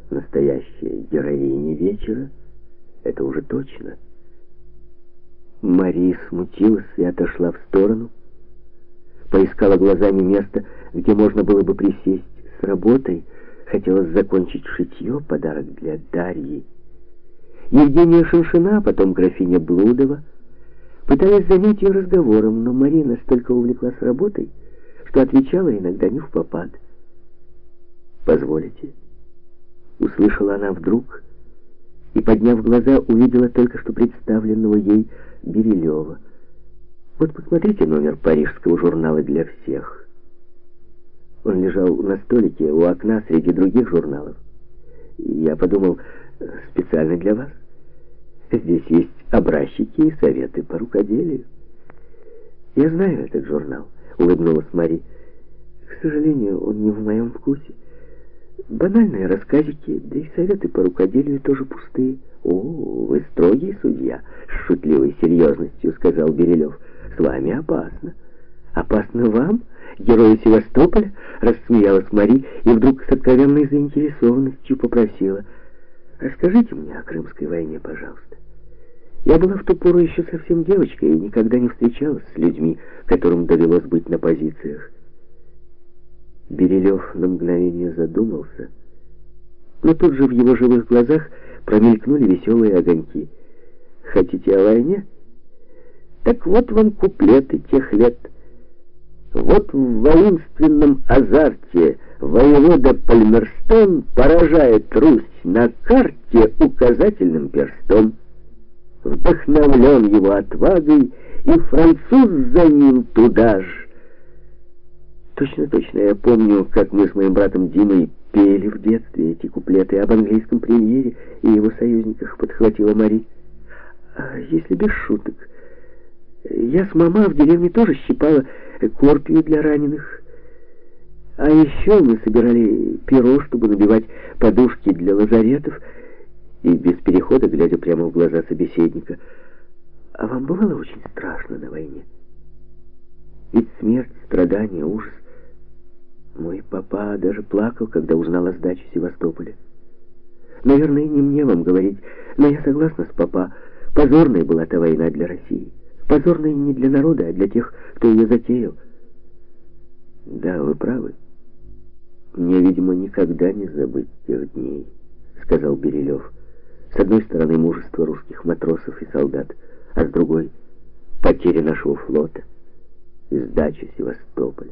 настоящая героиня вечера, это уже точно. Мари смутилась и отошла в сторону, поискала глазами место, где можно было бы присесть с работой, хотелось закончить шитье, подарок для Дарьи. Евгения Шиншина, потом графиня Блудова, пытались занять ее разговором, но Мари настолько увлеклась работой, что отвечала иногда не впопад. «Позволите?» Услышала она вдруг и, подняв глаза, увидела только что представленного ей Берилева. «Вот посмотрите номер парижского журнала «Для всех». Он лежал на столике у окна среди других журналов. Я подумал, специально для вас. Здесь есть образчики и советы по рукоделию». «Я знаю этот журнал», — улыбнулась Мари. «К сожалению, он не в моем вкусе. Банальные рассказики, да и советы по рукоделию тоже пустые». «О, вы строгий судья», — с шутливой серьезностью сказал Берилев. «С вами опасно». «Опасно вам, герою Севастополя?» — рассмеялась Мари и вдруг с откровенной заинтересованностью попросила: «Расскажите мне о Крымской войне, пожалуйста. Я была в ту пору еще совсем девочкой и никогда не встречалась с людьми, которым довелось быть на позициях». Берилев на мгновение задумался, но тут же в его живых глазах промелькнули веселые огоньки. «Хотите о войне? Так вот вам куплеты тех лет. Вот в воинственном азарте воевода Пальмерстон поражает Русь на карте указательным перстом. Вдохновлен его отвагой, и француз за ним туда ж». Точно, я помню, как мы с моим братом Димой пели в детстве эти куплеты об английском премьере и его союзниках, подхватила Мари. «А если без шуток? Я с мама в деревне тоже щипала корпию для раненых. А еще мы собирали перо, чтобы набивать подушки для лазаретов». И без перехода, глядя прямо в глаза собеседника: «А вам бывало очень страшно на войне? Ведь смерть, страдания, ужас. Мой папа даже плакал, когда узнал о сдаче Севастополя. Наверное, не мне вам говорить, но я согласна с папа. Позорной была та война для России. Позорной не для народа, а для тех, кто ее затеял». «Да, вы правы. Мне, видимо, никогда не забыть тех дней», — сказал Берилев. «С одной стороны, мужество русских матросов и солдат, а с другой — потеря нашего флота и сдача Севастополя».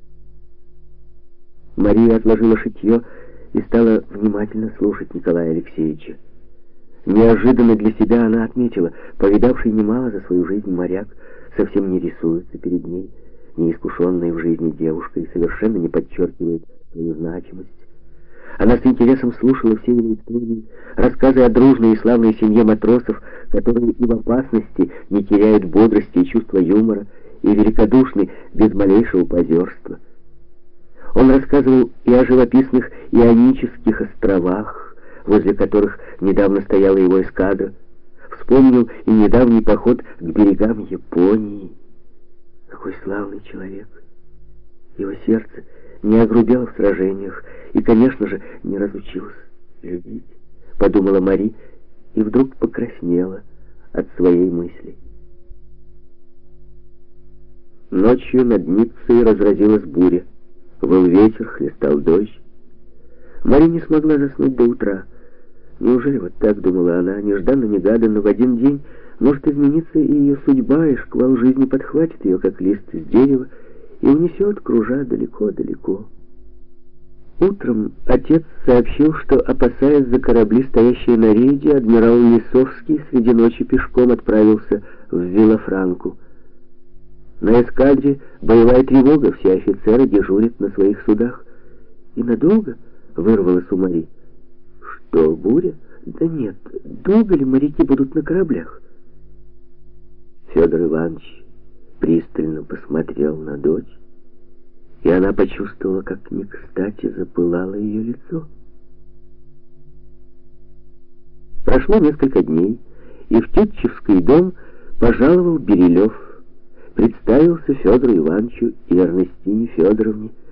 Мария отложила шитье и стала внимательно слушать Николая Алексеевича. Неожиданно для себя она отметила: повидавший немало за свою жизнь моряк совсем не рисуется перед ней, неискушенной в жизни девушкой, и совершенно не подчеркивает свою значимость. Она с интересом слушала все его истории, рассказы о дружной и славной семье матросов, которые и в опасности не теряют бодрости и чувства юмора, и великодушны без малейшего позерства. Он рассказывал и о живописных Ионических островах, возле которых недавно стояла его эскадра. Вспомнил и недавний поход к берегам Японии. Какой славный человек! Его сердце не огрубело в сражениях и, конечно же, не разучилось любить, подумала Мари, и вдруг покраснела от своей мысли. Ночью над Ниццей разразилась буря. Выл ветер, хлестал дождь. Мари не смогла заснуть до утра. Неужели вот так, думала она, нежданно-негаданно в один день может измениться и ее судьба, и шквал жизни подхватит ее, как лист с дерева, и унесет, кружа далеко-далеко. Утром отец сообщил, что, опасаясь за корабли, стоящие на рейде, адмирал Лисовский среди ночи пешком отправился в Виллафранку. На эскадре боевая тревога, все офицеры дежурят на своих судах. И надолго вырвалось у Мари. «Что, буря? Да нет, долго ли моряки будут на кораблях?» Федор Иванович пристально посмотрел на дочь, и она почувствовала, как не кстати запылало ее лицо. Прошло несколько дней, и в Тютчевский дом пожаловал Берилев. Представился Федору Ивановичу и Эрнестине Федоровне.